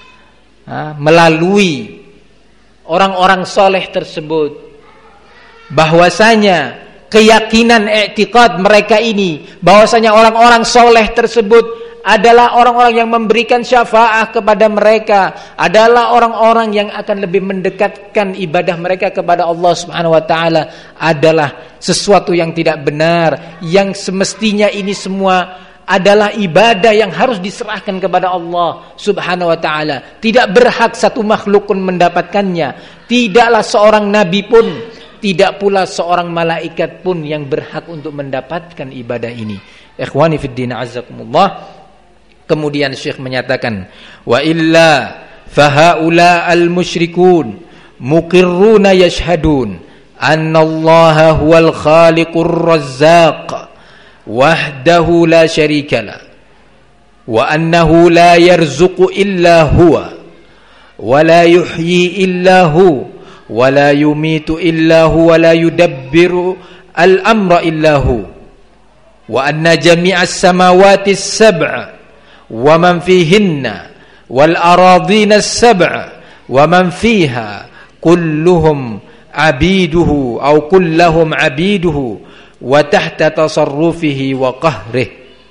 [SPEAKER 1] melalui orang-orang soleh tersebut, bahwasanya keyakinan i'tiqad mereka ini bahwasanya orang-orang soleh tersebut adalah orang-orang yang memberikan syafaat kepada mereka, adalah orang-orang yang akan lebih mendekatkan ibadah mereka kepada Allah Subhanahu wa taala, adalah sesuatu yang tidak benar, yang semestinya ini semua adalah ibadah yang harus diserahkan kepada Allah Subhanahu wa taala. Tidak berhak satu makhluk pun mendapatkannya, tidaklah seorang nabi pun, tidak pula seorang malaikat pun yang berhak untuk mendapatkan ibadah ini. Ikhwani fid din azzakumullah. Kemudian Syekh menyatakan, wa illa fahaula al-musyrikun muqirruna yashhadun anna Allah huwal khaliqur razzaq wahdahu la syarika la wa annahu la yarzuqu illa huwa wa la yuhyi illa hu wa la yumitu illa hu wa la yudabbiru al-amra illa hu wa anna jami'as samawati as-sab'a wa man fihinna wal aradhina as-sab'a wa man fiha kulluhum abiduhu aw kullahum abiduhu wa tahta tasarrufihi wa qahrih.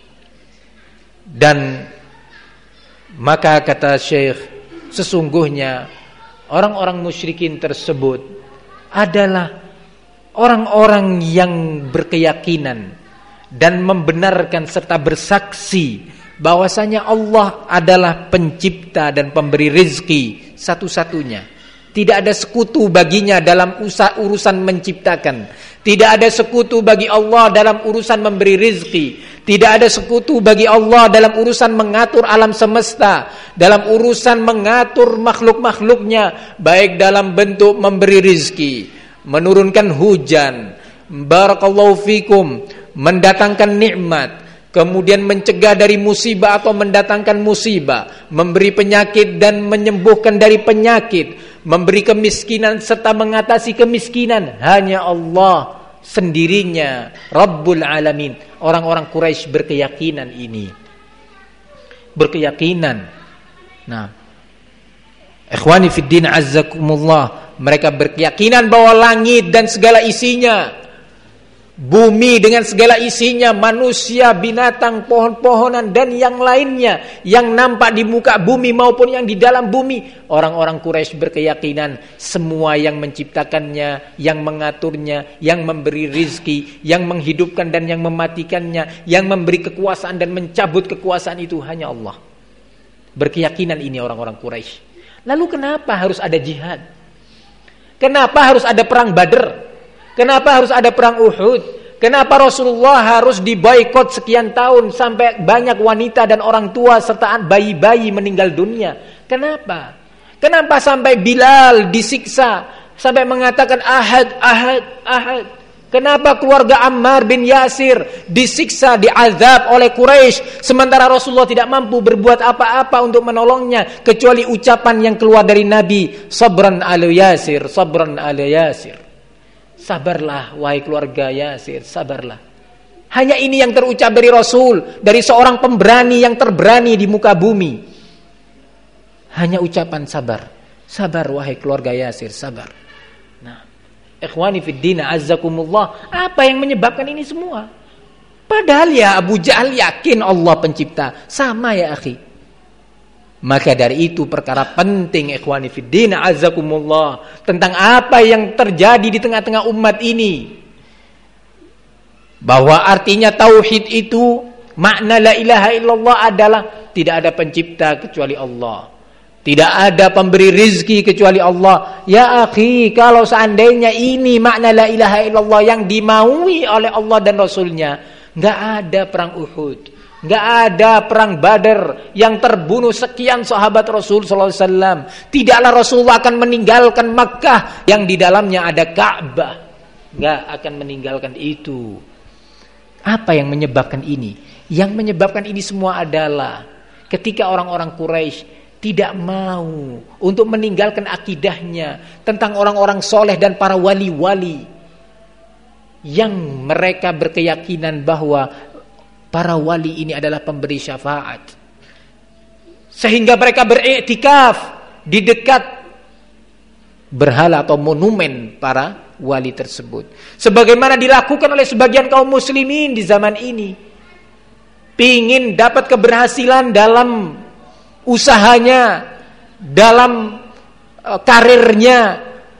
[SPEAKER 1] Dan maka kata Syekh, sesungguhnya orang-orang musyrikin tersebut adalah orang-orang yang berkeyakinan dan membenarkan serta bersaksi bahwasanya Allah adalah pencipta dan pemberi rizki satu-satunya. Tidak ada sekutu baginya dalam urusan menciptakan. Tidak ada sekutu bagi Allah dalam urusan memberi rizki. Tidak ada sekutu bagi Allah dalam urusan mengatur alam semesta, dalam urusan mengatur makhluk-makhluknya, baik dalam bentuk memberi rizki, menurunkan hujan, barakallahu fikum, mendatangkan nikmat, kemudian mencegah dari musibah atau mendatangkan musibah, memberi penyakit dan menyembuhkan dari penyakit, memberi kemiskinan serta mengatasi kemiskinan. Hanya Allah sendirinya Rabbul Alamin. Orang-orang Quraisy berkeyakinan ini. Berkeyakinan. Nah, ikhwani fid din azzakumullah, mereka berkeyakinan bahwa langit dan segala isinya, bumi dengan segala isinya, manusia, binatang, pohon-pohonan dan yang lainnya yang nampak di muka bumi maupun yang di dalam bumi, orang-orang Quraisy berkeyakinan semua yang menciptakannya, yang mengaturnya, yang memberi rizki, yang menghidupkan dan yang mematikannya, yang memberi kekuasaan dan mencabut kekuasaan itu hanya Allah. Berkeyakinan ini orang-orang Quraisy. Lalu kenapa harus ada jihad? Kenapa harus ada perang Badr? Kenapa harus ada perang Uhud? Kenapa Rasulullah harus diboikot sekian tahun sampai banyak wanita dan orang tua serta bayi-bayi meninggal dunia? Kenapa? Kenapa sampai Bilal disiksa sampai mengatakan ahad, ahad, ahad? Kenapa keluarga Ammar bin Yasir disiksa, diazab oleh Quraisy sementara Rasulullah tidak mampu berbuat apa-apa untuk menolongnya kecuali ucapan yang keluar dari Nabi, sabran ala Yasir, sabran ala Yasir. Sabarlah wahai keluarga Yasir, sabarlah. Hanya ini yang terucap dari Rasul, dari seorang pemberani yang terberani di muka bumi. Hanya ucapan sabar. Sabar wahai keluarga Yasir, sabar. Nah, ikhwani fid din azzakumullah, apa yang menyebabkan ini semua? Padahal ya Abu Jahal yakin Allah pencipta. Sama ya akhi. Maka dari itu perkara penting ikhwani fid din azzakumullah tentang apa yang terjadi di tengah-tengah umat ini. Bahwa artinya tauhid itu makna la ilaha illallah adalah tidak ada pencipta kecuali Allah. Tidak ada pemberi rizki kecuali Allah. Ya akhi, kalau seandainya ini makna la ilaha illallah yang dimaui oleh Allah dan Rasulnya, enggak ada perang Uhud. Enggak ada perang Badar yang terbunuh sekian sahabat Rasul sallallahu alaihi wasallam. Tidaklah Rasulullah akan meninggalkan Makkah yang di dalamnya ada Ka'bah. Enggak akan meninggalkan itu. Apa yang menyebabkan ini? Yang menyebabkan ini semua adalah ketika orang-orang Quraisy tidak mau untuk meninggalkan akidahnya tentang orang-orang soleh dan para wali-wali yang mereka berkeyakinan bahwa para wali ini adalah pemberi syafaat. Sehingga mereka beriktikaf di dekat berhala atau monumen para wali tersebut. Sebagaimana dilakukan oleh sebagian kaum muslimin di zaman ini. Pingin dapat keberhasilan dalam usahanya, dalam karirnya,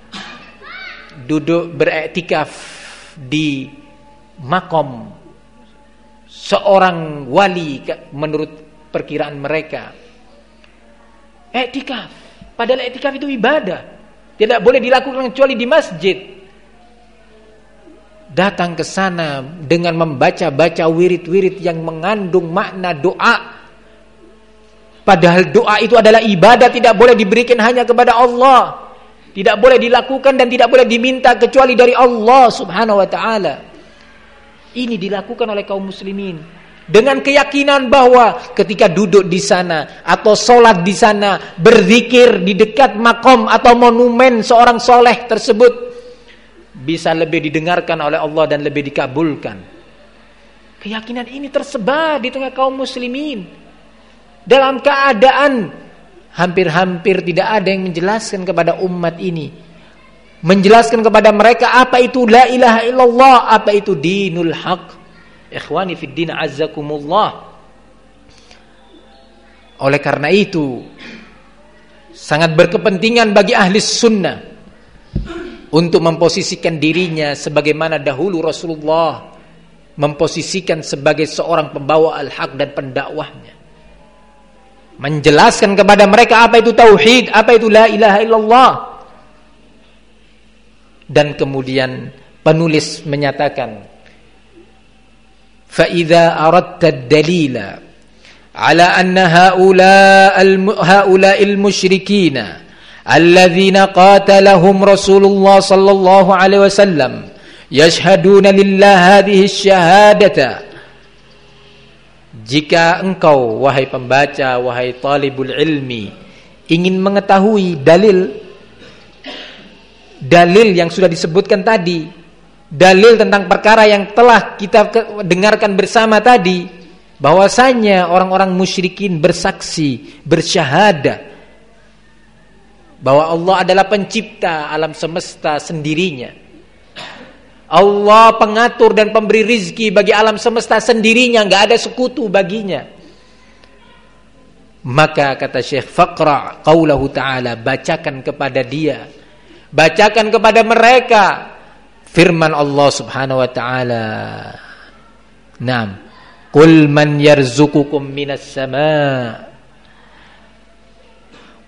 [SPEAKER 1] duduk beriktikaf di makom seorang wali menurut perkiraan mereka. Iktikaf, padahal iktikaf itu ibadah, tidak boleh dilakukan kecuali di masjid. Datang ke sana dengan membaca-baca wirid-wirid yang mengandung makna doa. Padahal doa itu adalah ibadah, tidak boleh diberikan hanya kepada Allah. Tidak boleh dilakukan dan tidak boleh diminta kecuali dari Allah Subhanahu wa taala. Ini dilakukan oleh kaum muslimin dengan keyakinan bahwa ketika duduk di sana atau sholat di sana, berzikir di dekat makom atau monumen seorang soleh tersebut, bisa lebih didengarkan oleh Allah dan lebih dikabulkan. Keyakinan ini tersebar di tengah kaum muslimin dalam keadaan hampir-hampir tidak ada yang menjelaskan kepada umat ini, menjelaskan kepada mereka apa itu la ilaha illallah, apa itu dinul haq. Ikhwani fid din azzakumullah. Oleh karena itu sangat berkepentingan bagi ahli sunnah untuk memposisikan dirinya sebagaimana dahulu Rasulullah memposisikan sebagai seorang pembawa al-haq dan pendakwahnya, menjelaskan kepada mereka apa itu tauhid, apa itu la ilaha illallah. Dan kemudian penulis menyatakan, fa idza aradta ad-dalila ala anna haula'il musyrikin alladzina qatalahum Rasulullah sallallahu alaihi wasallam yashhaduna lillah hadhihi syahadata. Jika engkau wahai pembaca, wahai talibul ilmi, ingin mengetahui dalil yang sudah disebutkan tadi, dalil tentang perkara yang telah kita dengarkan bersama tadi, bahwasanya orang-orang musyrikin bersaksi, bersyahadah bahwa Allah adalah pencipta alam semesta sendirinya. Allah pengatur dan pemberi rizki bagi alam semesta sendirinya, enggak ada sekutu baginya. Maka kata Syekh, faqra qaulahu ta'ala, bacakan kepada dia, bacakan kepada mereka firman Allah Subhanahu wa taala. Naam, qul man yarzuqukum minas sama',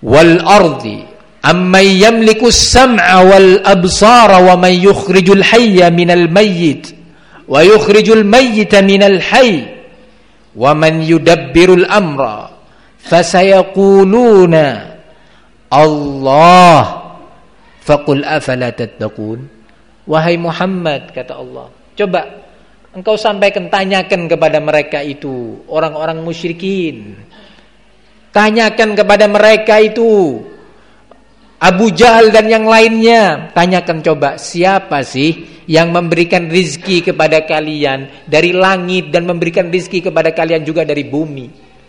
[SPEAKER 1] wal ardi amman yamliku as-sam'a wal absara wa man yukhrijul hayya minal mayyit wa yukhrijul mayyita minal hayy wa man yudabbirul amra fasayaquluna Allah faqul afala tattaqun. Wahai Muhammad, kata Allah, coba engkau sampaikan, tanyakan kepada mereka itu, orang-orang musyrikin, tanyakan kepada mereka itu, Abu Jahal dan yang lainnya, tanyakan coba, siapa sih yang memberikan rizki kepada kalian dari langit dan memberikan rizki kepada kalian juga dari bumi?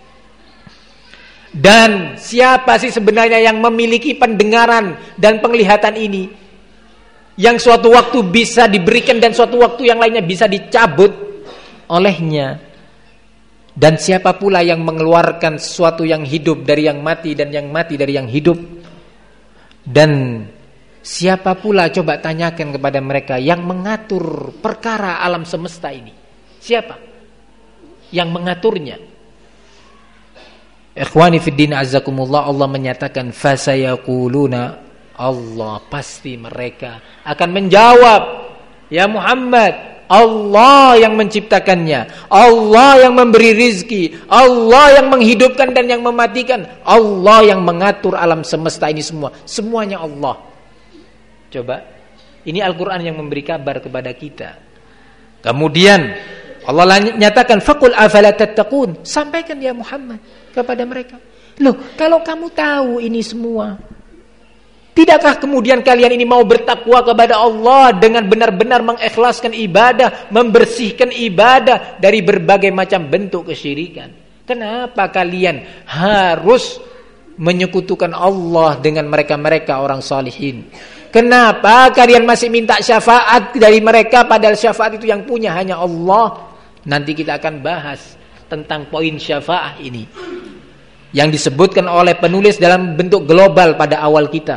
[SPEAKER 1] Dan siapa sih sebenarnya yang memiliki pendengaran dan penglihatan ini, yang suatu waktu bisa diberikan dan suatu waktu yang lainnya bisa dicabut olehnya? Dan siapa pula yang mengeluarkan sesuatu yang hidup dari yang mati dan yang mati dari yang hidup? Dan siapa pula, coba tanyakan kepada mereka, yang mengatur perkara alam semesta ini? Siapa yang mengaturnya? Ikhwani fiddin azzakumullah, Allah menyatakan fasayaquluna, Allah pasti mereka akan menjawab, ya Muhammad, Allah yang menciptakannya, Allah yang memberi rizki, Allah yang menghidupkan dan yang mematikan, Allah yang mengatur alam semesta ini semua, semuanya Allah. Coba, ini Al-Quran yang memberi kabar kepada kita. Kemudian Allah nyatakan faqul afala tattaqun, sampaikan ya Muhammad kepada mereka, loh kalau kamu tahu ini semua, tidakkah kemudian kalian ini mau bertakwa kepada Allah dengan benar-benar mengikhlaskan ibadah, membersihkan ibadah dari berbagai macam bentuk kesyirikan? Kenapa kalian harus menyekutukan Allah dengan mereka-mereka orang salihin? Kenapa kalian masih minta syafaat dari mereka, padahal syafaat itu yang punya hanya Allah? Nanti kita akan bahas tentang poin syafaat ini yang disebutkan oleh penulis dalam bentuk global pada awal kitab.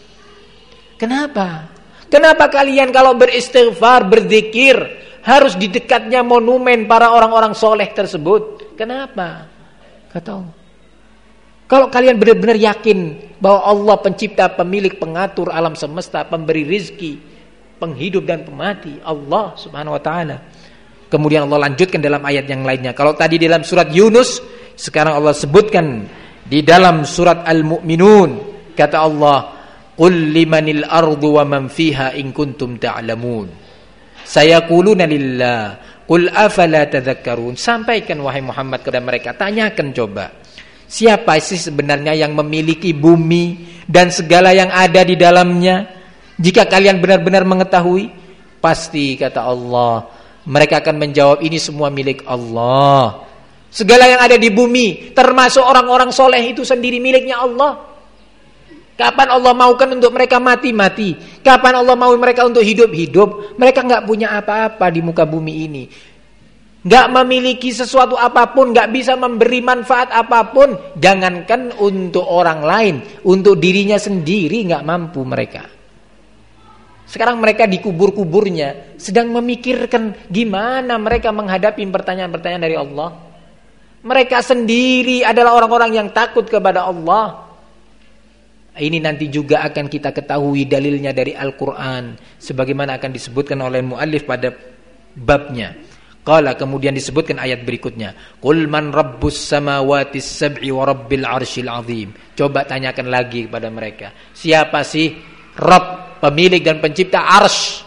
[SPEAKER 1] Kenapa? Kenapa kalian kalau beristighfar, berzikir harus di dekatnya monumen para orang-orang soleh tersebut? Kenapa? Kata Allah, kalau kalian benar-benar yakin bahwa Allah pencipta, pemilik, pengatur alam semesta, pemberi rizki, penghidup dan pemati, Allah subhanahu wa ta'ala. Kemudian Allah lanjutkan dalam ayat yang lainnya. Kalau tadi dalam surat Yunus, sekarang Allah sebutkan di dalam surat Al-Mu'minun. Kata Allah, qul limanil ardu wa man fiha in kuntum ta'lamun sayaquluna lillah qul afala tadhakkarun. Sampaikan wahai Muhammad kepada mereka, tanyakan coba, siapa sih sebenarnya yang memiliki bumi dan segala yang ada di dalamnya? Jika kalian benar-benar mengetahui, pasti kata Allah, mereka akan menjawab, ini semua milik Allah. Segala yang ada di bumi, termasuk orang-orang soleh itu sendiri miliknya Allah. Kapan Allah maukan untuk mereka mati? Mati. Kapan Allah mau mereka untuk hidup? Hidup. Mereka gak punya apa-apa di muka bumi ini, gak memiliki sesuatu apapun, gak bisa memberi manfaat apapun. Jangankan untuk orang lain, untuk dirinya sendiri gak mampu mereka. Sekarang mereka di kubur-kuburnya sedang memikirkan gimana mereka menghadapi pertanyaan-pertanyaan dari Allah. Mereka sendiri adalah orang-orang yang takut kepada Allah. Ini nanti juga akan kita ketahui dalilnya dari Al-Quran, sebagaimana akan disebutkan oleh muallif pada babnya. Qala, kemudian disebutkan ayat berikutnya, qul man rabbus samawatis sab'i wa rabbil arsyil azim. Coba tanyakan lagi kepada mereka, siapa sih Rabb, pemilik dan pencipta arsy?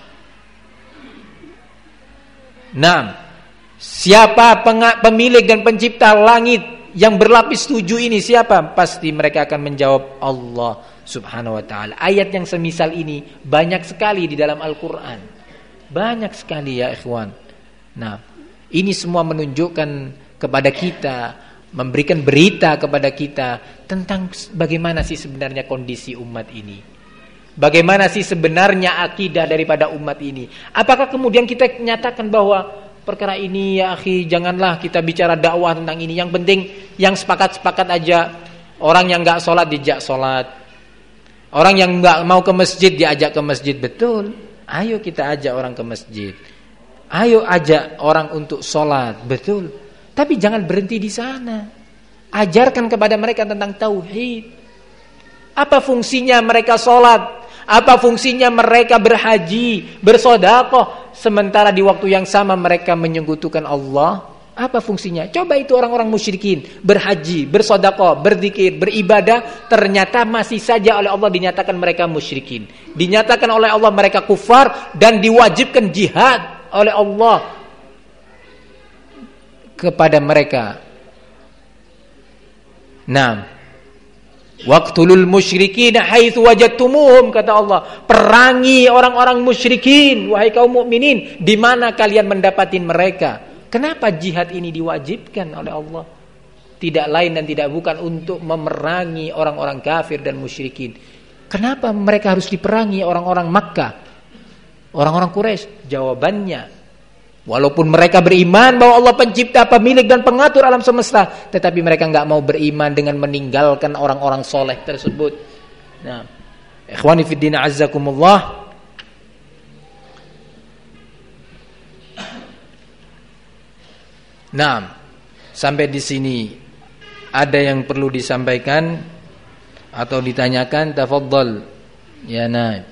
[SPEAKER 1] Nah, siapa pemilik dan pencipta langit yang berlapis 7 ini? Siapa? Pasti mereka akan menjawab Allah subhanahu wa ta'ala. Ayat yang semisal ini banyak sekali di dalam Al-Quran, banyak sekali ya ikhwan. Nah, ini semua menunjukkan kepada kita, memberikan berita kepada kita tentang bagaimana sih sebenarnya kondisi umat ini. Bagaimana sih sebenarnya akidah daripada umat ini. Apakah kemudian kita nyatakan bahwa perkara ini ya akhi, janganlah kita bicara dakwah tentang ini. Yang penting yang sepakat-sepakat aja. Orang yang gak sholat diajak sholat, orang yang gak mau ke masjid diajak ke masjid. Betul, ayo kita ajak orang ke masjid, ayo ajak orang untuk sholat. Betul, tapi jangan berhenti di sana. Ajarkan kepada mereka tentang tauhid. Apa fungsinya mereka sholat? Apa fungsinya mereka berhaji, bersedekah, sementara di waktu yang sama mereka menyekutukan Allah? Apa fungsinya? Coba itu orang-orang musyrikin berhaji, bersedekah, berzikir, beribadah, ternyata masih saja oleh Allah dinyatakan mereka musyrikin. Dinyatakan oleh Allah mereka kufar dan diwajibkan jihad oleh Allah kepada mereka. Nah, waqtulul musyrikin haitsu wajadtumuhum, kata Allah, perangi orang-orang musyrikin wahai kaum mukminin di mana kalian mendapatin mereka. Kenapa jihad ini diwajibkan oleh Allah? Tidak lain dan tidak bukan untuk memerangi orang-orang kafir dan musyrikin. Kenapa mereka harus diperangi orang-orang Makkah, orang-orang Quraisy? Jawabannya, walaupun mereka beriman bahwa Allah pencipta, pemilik dan pengatur alam semesta, tetapi mereka enggak mau beriman dengan meninggalkan orang-orang soleh tersebut. Nah, ikhwani fid din azzakumullah. Nah, sampai di sini ada yang perlu disampaikan atau ditanyakan? Tafadhal ya Naib.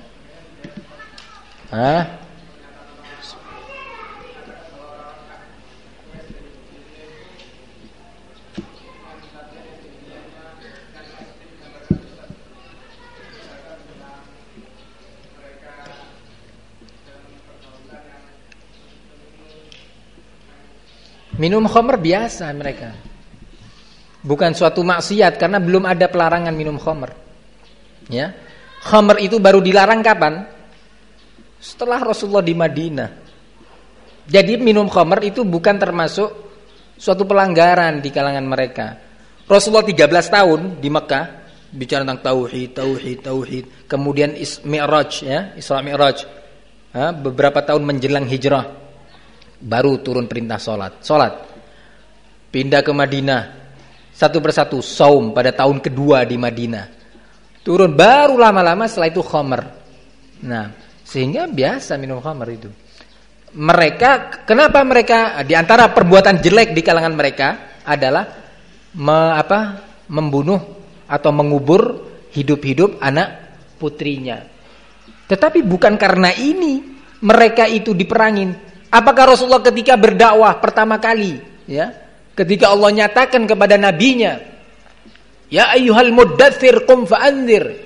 [SPEAKER 1] Minum khamr biasa mereka. Bukan suatu maksiat karena belum ada pelarangan minum khamr. Ya. Khamr itu baru dilarang kapan? Setelah Rasulullah di Madinah. Jadi minum khamr itu bukan termasuk suatu pelanggaran di kalangan mereka. Rasulullah 13 tahun di Mekah bicara tentang tauhid. Kemudian Mi'raj, ya, Isra Mi'raj. Beberapa tahun menjelang hijrah baru turun perintah salat. Pindah ke Madinah, satu persatu saum pada tahun kedua di Madinah. Turun baru lama-lama setelah itu khamr. Nah, sehingga biasa minum khamr itu. Mereka, kenapa mereka, di antara perbuatan jelek di kalangan mereka adalah membunuh atau mengubur hidup-hidup anak putrinya. Tetapi bukan karena ini mereka itu diperangin. Apakah Rasulullah ketika berdakwah pertama kali, ya, ketika Allah nyatakan kepada nabinya, ya ayyuhal muddatsir qum fa'anzir,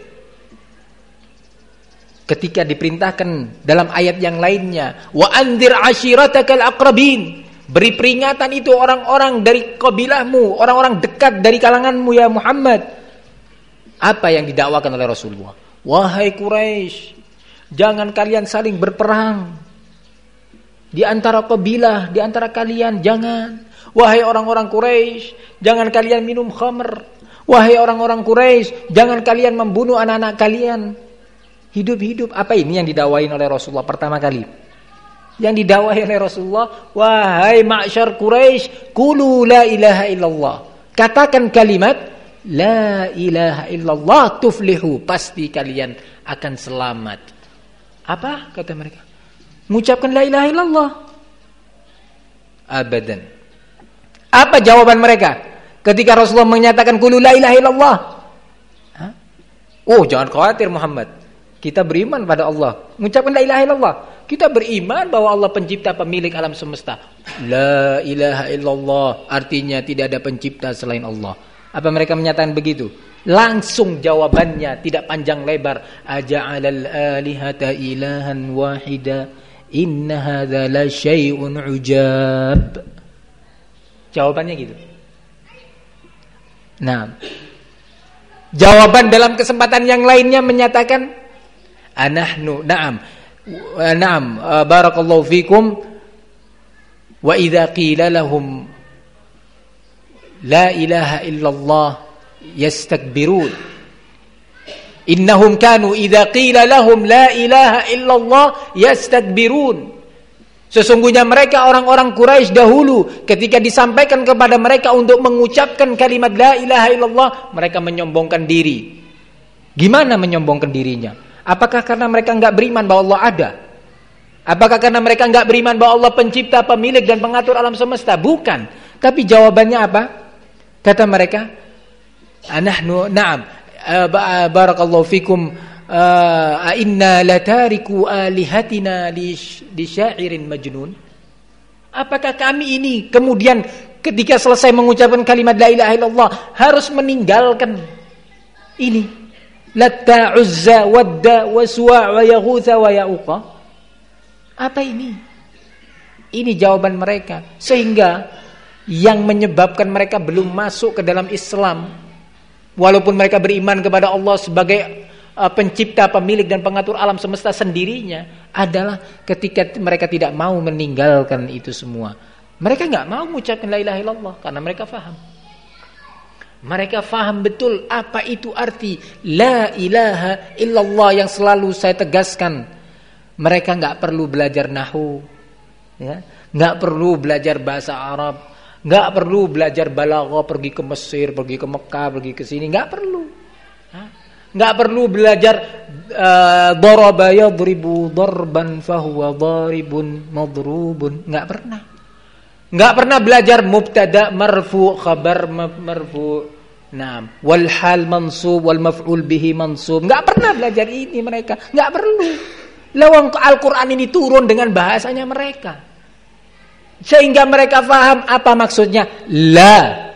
[SPEAKER 1] ketika diperintahkan dalam ayat yang lainnya, wa anzir ashiratakal aqrabin, beri peringatan itu orang-orang dari kabilahmu, orang-orang dekat dari kalanganmu ya Muhammad. Apa yang didakwakan oleh Rasulullah? Wahai Quraisy, jangan kalian saling berperang. Di antara kabilah, di antara kalian jangan. Wahai orang-orang Quraisy, jangan kalian minum khamr. Wahai orang-orang Quraisy, jangan kalian membunuh anak-anak kalian. Hidup-hidup. Apa ini yang didakwain oleh Rasulullah pertama kali? Yang didakwain oleh Rasulullah, wahai ma'syar Quraisy, qulu la ilaha illallah. Katakan kalimat la ilaha illallah tuflihu, pasti kalian akan selamat. Apa kata mereka? Mengucapkan la ilaha illallah. Abadan. Apa jawaban mereka ketika Rasulullah menyatakan qulu la ilaha illallah? Oh, jangan khawatir Muhammad, kita beriman pada Allah. Mengucapkan la ilaha illallah, kita beriman bahwa Allah pencipta pemilik alam semesta. La ilaha illallah artinya tidak ada pencipta selain Allah. Apa mereka menyatakan begitu? Langsung jawabannya tidak panjang lebar. Aja'alal alihata ilahan wahida inna hadza la syai'un ujab. Jawabannya gitu. Nah, jawaban dalam kesempatan yang lainnya menyatakan anahnu na'am barakallahu fikum wa idza qila lahum la ilaha illallah yastakbirun innahum kanu idza qila lahum la ilaha illallah yastakbirun. Sesungguhnya mereka orang-orang Quraisy dahulu ketika disampaikan kepada mereka untuk mengucapkan kalimat la ilaha illallah, mereka menyombongkan diri. Gimana menyombongkan dirinya? Apakah karena mereka enggak beriman bahwa Allah ada? Apakah karena mereka enggak beriman bahwa Allah pencipta, pemilik dan pengatur alam semesta? Bukan. Tapi jawabannya apa? Kata mereka, anahnu na'am barakallahu fikum inna latariku alihatina li syairin majnun. Apakah kami ini kemudian ketika selesai mengucapkan kalimat la ilaha illallah harus meninggalkan ini Latta, Uzza, Wadda, Waswa' wa Yaghutha wa Ya'uqa? Apa ini? Ini jawaban mereka. Sehingga yang menyebabkan mereka belum masuk ke dalam Islam, walaupun mereka beriman kepada Allah sebagai pencipta, pemilik dan pengatur alam semesta sendirinya, adalah ketika mereka tidak mau meninggalkan itu semua. Mereka nggak mau mengucapkan la ilaha illallah karena mereka faham. Mereka faham betul apa itu arti la ilaha illallah yang selalu saya tegaskan. Mereka nggak perlu belajar nahwu, ya, nggak perlu belajar bahasa Arab, nggak perlu belajar balaghah, pergi ke Mesir, pergi ke Mekah, pergi ke sini, nggak perlu. Nggak perlu belajar daraba yadribu darban fahuwa daribun madrubun, nggak pernah belajar mubtada marfu khabar marfu, nah wal hal mansub wal maf'ul bihi mansub, nggak pernah belajar ini mereka, nggak perlu. Lawang Al-Qur'an ini turun dengan bahasanya mereka, sehingga mereka faham apa maksudnya la.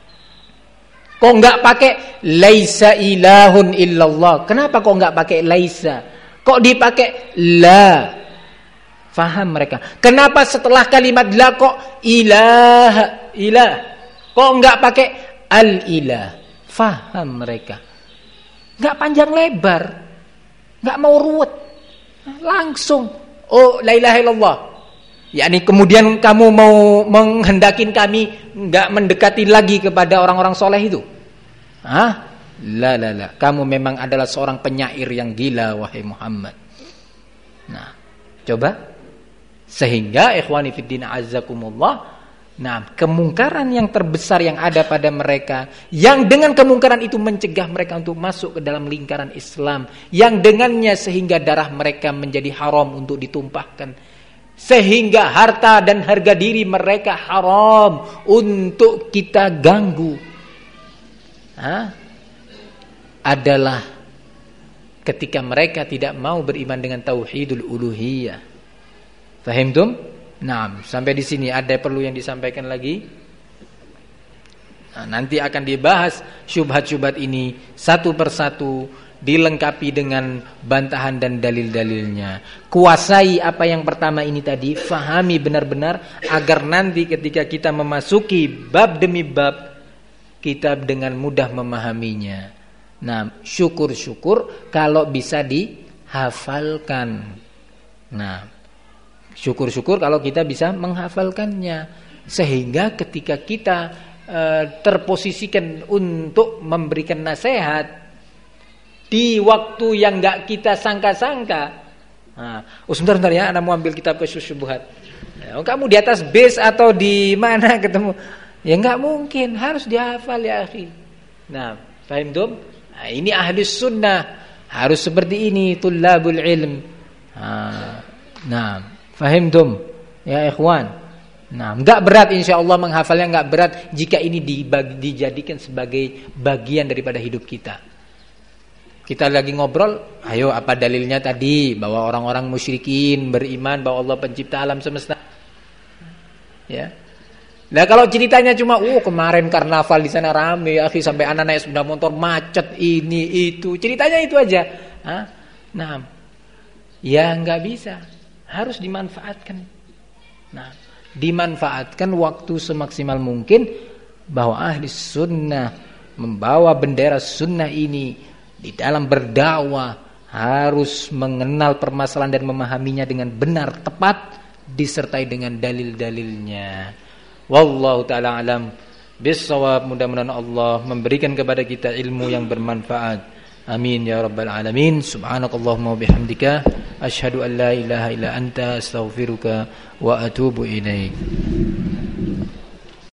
[SPEAKER 1] Kok nggak pakai laisa ilahun illallah? Kenapa kok nggak pakai laisa? Kok dipakai la? Faham mereka. Kenapa setelah kalimat la kok ilah? Kok nggak pakai al-ilah? Faham mereka. Nggak panjang lebar, nggak mau ruwet, langsung. Oh, la ilaha illallah. yakni kemudian kamu mau menghendakin kami nggak mendekati lagi kepada orang-orang soleh itu? Hah? La. Kamu memang adalah seorang penyair yang gila, wahai Muhammad. Nah, coba. Sehingga ikhwani fiddin azzakumullah, nah, kemungkaran yang terbesar yang ada pada mereka, yang dengan kemungkaran itu mencegah mereka untuk masuk ke dalam lingkaran Islam, yang dengannya sehingga darah mereka menjadi haram untuk ditumpahkan, sehingga harta dan harga diri mereka haram untuk kita ganggu, adalah ketika mereka tidak mau beriman dengan tauhidul uluhiyah. Fahimtum? Nah, sampai di sini ada perlu yang disampaikan lagi? Nah, nanti akan dibahas syubhat-syubhat ini satu persatu, dilengkapi dengan bantahan dan dalil-dalilnya. Kuasai apa yang pertama ini tadi, fahami benar-benar agar nanti ketika kita memasuki bab demi bab, kita dengan mudah memahaminya. Nah, syukur-syukur kalau bisa dihafalkan. Nah, syukur-syukur kalau kita bisa menghafalkannya, sehingga ketika kita terposisikan untuk memberikan nasihat di waktu yang nggak kita sangka-sangka. Sebentar ya, Anda mau ambil kitab Syubhat. Kamu di atas base atau di mana ketemu? Ya nggak mungkin, harus dihafal ya akhi. Nah, paham dong? Nah, ini ahlus sunnah harus seperti ini, tullabul ilm. Nah, fahimtum ya ikhwan. Nah, enggak berat insyaallah menghafalnya, enggak berat jika ini dijadikan sebagai bagian daripada hidup kita. Kita lagi ngobrol, ayo apa dalilnya tadi bahwa orang-orang musyrikin beriman bahwa Allah pencipta alam semesta. Ya. Nah, kalau ceritanya cuma kemarin karnaval di sana rame ya akhi, sampai anak naik sepeda motor macet ini itu. Ceritanya itu aja. Nah, ya enggak bisa. Harus dimanfaatkan. Nah, dimanfaatkan waktu semaksimal mungkin bahwa ahli sunnah membawa bendera sunnah ini di dalam berdakwah harus mengenal permasalahan dan memahaminya dengan benar, tepat, disertai dengan dalil-dalilnya. Wallahu ta'ala alam bis-shawab. Mudah-mudahan Allah memberikan kepada kita ilmu yang bermanfaat. Amin ya rabbal alamin. Subhanakallahumma wa bihamdika asyhadu an la ilaha illa anta astaghfiruka wa atubu ilaik.